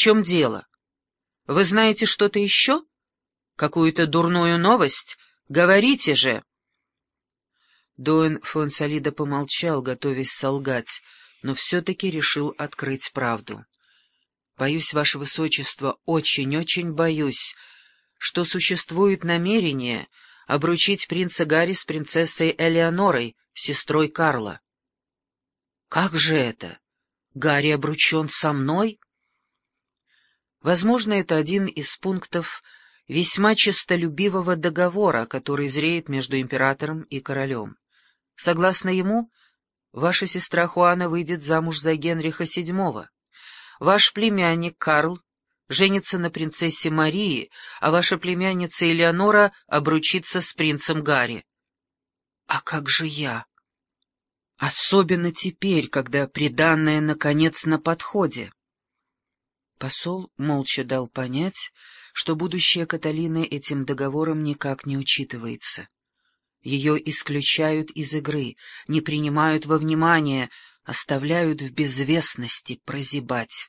чем дело? Вы знаете что-то еще? Какую-то дурную новость? Говорите же!» Дон Фонсалидо помолчал, готовясь солгать, но все-таки решил открыть правду. «Боюсь, ваше высочество, очень-очень боюсь, что существует намерение обручить принца Гарри с принцессой Элеонорой, сестрой Карла». «Как же это? Гарри обручен со мной?» Возможно, это один из пунктов весьма честолюбивого договора, который зреет между императором и королем. Согласно ему, ваша сестра Хуана выйдет замуж за Генриха VII. Ваш племянник Карл женится на принцессе Марии, а ваша племянница Элеонора обручится с принцем Гарри. А как же я? Особенно теперь, когда приданное наконец на подходе. Посол молча дал понять, что будущее Каталины этим договором никак не учитывается. Ее исключают из игры, не принимают во внимание, оставляют в безвестности прозябать.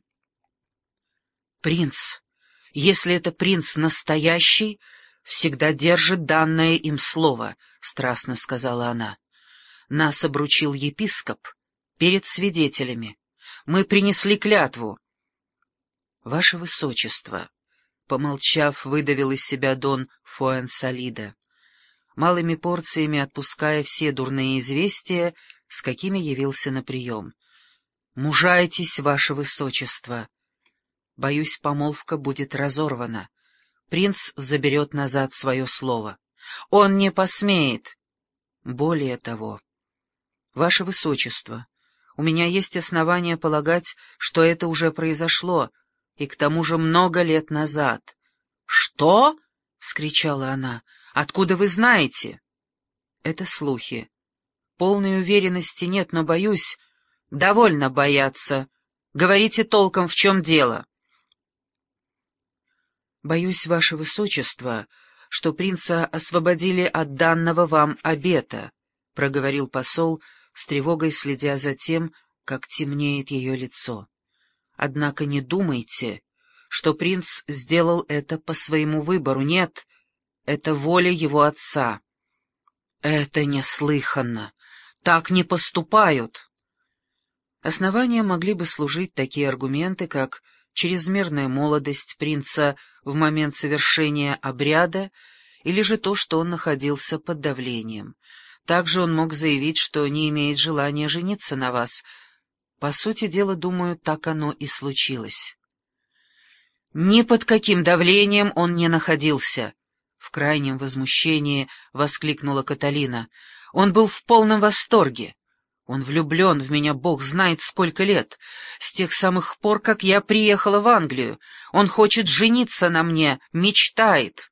«Принц, если это принц настоящий, всегда держит данное им слово», — страстно сказала она. «Нас обручил епископ перед свидетелями. Мы принесли клятву». «Ваше высочество», — помолчав, выдавил из себя Дон Фуэнсалидо, малыми порциями отпуская все дурные известия, с какими явился на прием. «Мужайтесь, ваше высочество. Боюсь, помолвка будет разорвана. Принц заберет назад свое слово. Он не посмеет. Более того, ваше высочество, у меня есть основания полагать, что это уже произошло, и к тому же много лет назад». «Что?» — вскричала она. «Откуда вы знаете?» «Это слухи. Полной уверенности нет, но боюсь...» «Довольно бояться. Говорите толком, в чем дело». «Боюсь, ваше высочество, что принца освободили от данного вам обета», — проговорил посол, с тревогой следя за тем, как темнеет ее лицо. «Однако не думайте, что принц сделал это по своему выбору. Нет, это воля его отца». «Это неслыханно! Так не поступают!» Основания могли бы служить такие аргументы, как чрезмерная молодость принца в момент совершения обряда, или же то, что он находился под давлением. Также он мог заявить, что не имеет желания жениться на вас. По сути дела, думаю, так оно и случилось. «Ни под каким давлением он не находился!» — в крайнем возмущении воскликнула Каталина. «Он был в полном восторге. Он влюблен в меня, бог знает сколько лет, с тех самых пор, как я приехала в Англию. Он хочет жениться на мне, мечтает».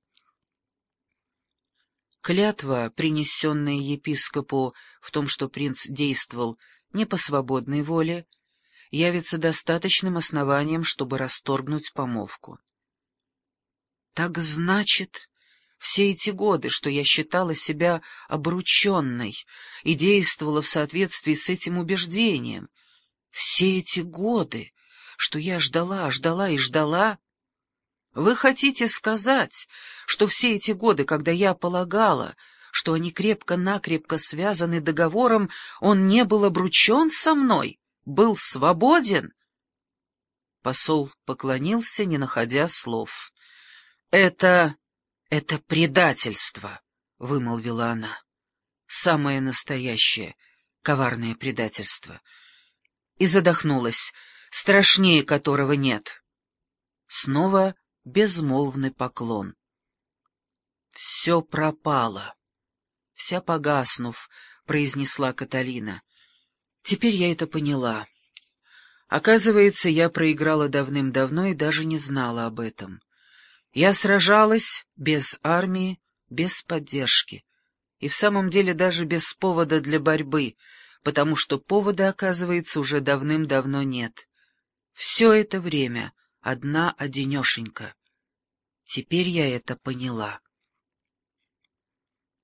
Клятва, принесенная епископу в том, что принц действовал не по свободной воле, явится достаточным основанием, чтобы расторгнуть помолвку. «Так значит, все эти годы, что я считала себя обрученной и действовала в соответствии с этим убеждением, все эти годы, что я ждала, ждала и ждала, вы хотите сказать, что все эти годы, когда я полагала, что они крепко-накрепко связаны договором, он не был обручен со мной, был свободен?» Посол поклонился, не находя слов. «Это предательство», — вымолвила она. «Самое настоящее, коварное предательство». И задохнулась, страшнее которого нет. Снова безмолвный поклон. «Все пропало. Вся погаснув», — произнесла Каталина. «Теперь я это поняла. Оказывается, я проиграла давным-давно и даже не знала об этом. Я сражалась без армии, без поддержки, и в самом деле даже без повода для борьбы, потому что повода, оказывается, уже давным-давно нет. Все это время одна-одинешенька. Теперь я это поняла».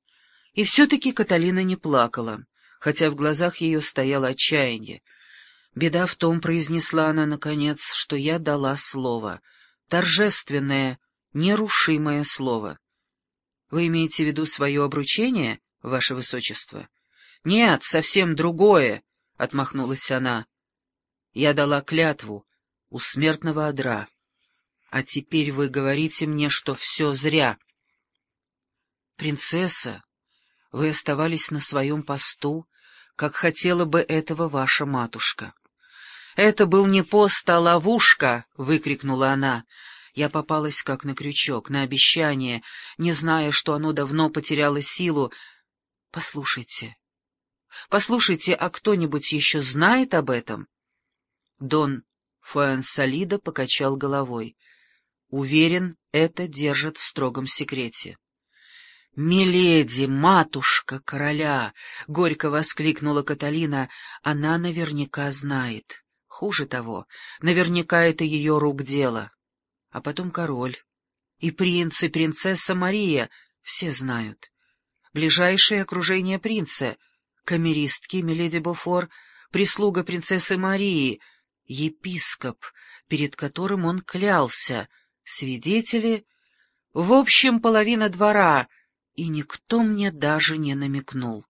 И все-таки Каталина не плакала, хотя в глазах ее стояло отчаяние. «Беда в том, — произнесла она наконец, — что я дала слово, торжественное, нерушимое слово. Вы имеете в виду свое обручение, ваше высочество?» «Нет, совсем другое», — отмахнулась она. «Я дала клятву у смертного одра. А теперь вы говорите мне, что все зря». «Принцесса, вы оставались на своем посту, как хотела бы этого ваша матушка». «Это был не пост, а ловушка!» — выкрикнула она. Я попалась как на крючок, на обещание, не зная, что оно давно потеряло силу. Послушайте, а кто-нибудь еще знает об этом?» Дон Фуэнсалидо покачал головой. «Уверен, это держат в строгом секрете». «Миледи, матушка короля!» — горько воскликнула Каталина. «Она наверняка знает. Хуже того, наверняка это ее рук дело. А потом король. И принц, и принцесса Мария все знают. Ближайшее окружение принца, камеристки миледи Бофор, прислуга принцессы Марии, епископ, перед которым он клялся, свидетели, в общем, половина двора, и никто мне даже не намекнул.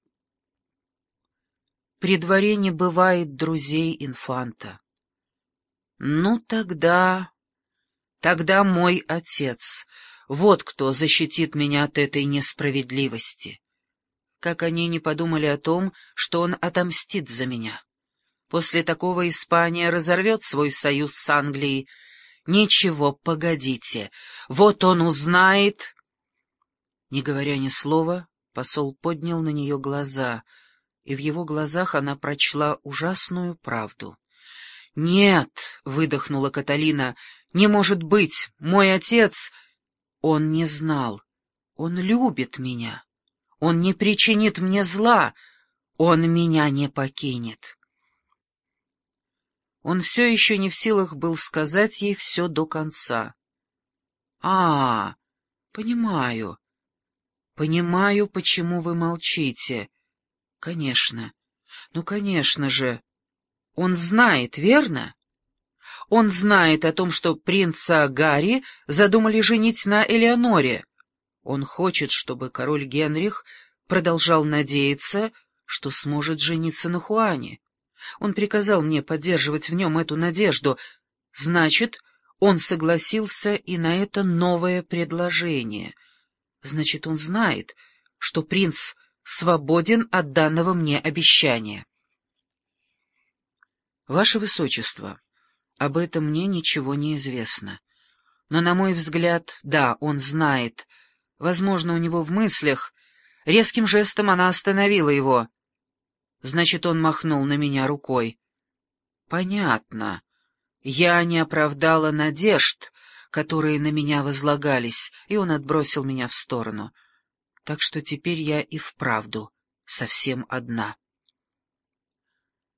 При дворе не бывает друзей инфанта. Ну, тогда мой отец, вот кто защитит меня от этой несправедливости. Как они не подумали о том, что он отомстит за меня. После такого Испания разорвет свой союз с Англией. Ничего, погодите, вот он узнает... Не говоря ни слова, посол поднял на нее глаза, и в его глазах она прочла ужасную правду. «Нет!» — выдохнула Каталина. «Не может быть! Мой отец...» «Он не знал. Он любит меня. Он не причинит мне зла. Он меня не покинет». Он все еще не в силах был сказать ей все до конца. Понимаю. Понимаю, почему вы молчите. Конечно. Ну, конечно же. Он знает, верно? Он знает о том, что принца Гарри задумали женить на Элеоноре. Он хочет, чтобы король Генрих продолжал надеяться, что сможет жениться на Хуане. Он приказал мне поддерживать в нем эту надежду. Значит, он согласился и на это новое предложение. Значит, он знает, что принц свободен от данного мне обещания. Ваше Высочество, об этом мне ничего не известно. Но, на мой взгляд, да, он знает. Возможно, у него в мыслях. Резким жестом она остановила его. Значит, он махнул на меня рукой. Понятно. Я не оправдала надежд, которые на меня возлагались, и он отбросил меня в сторону. Так что теперь я и вправду совсем одна.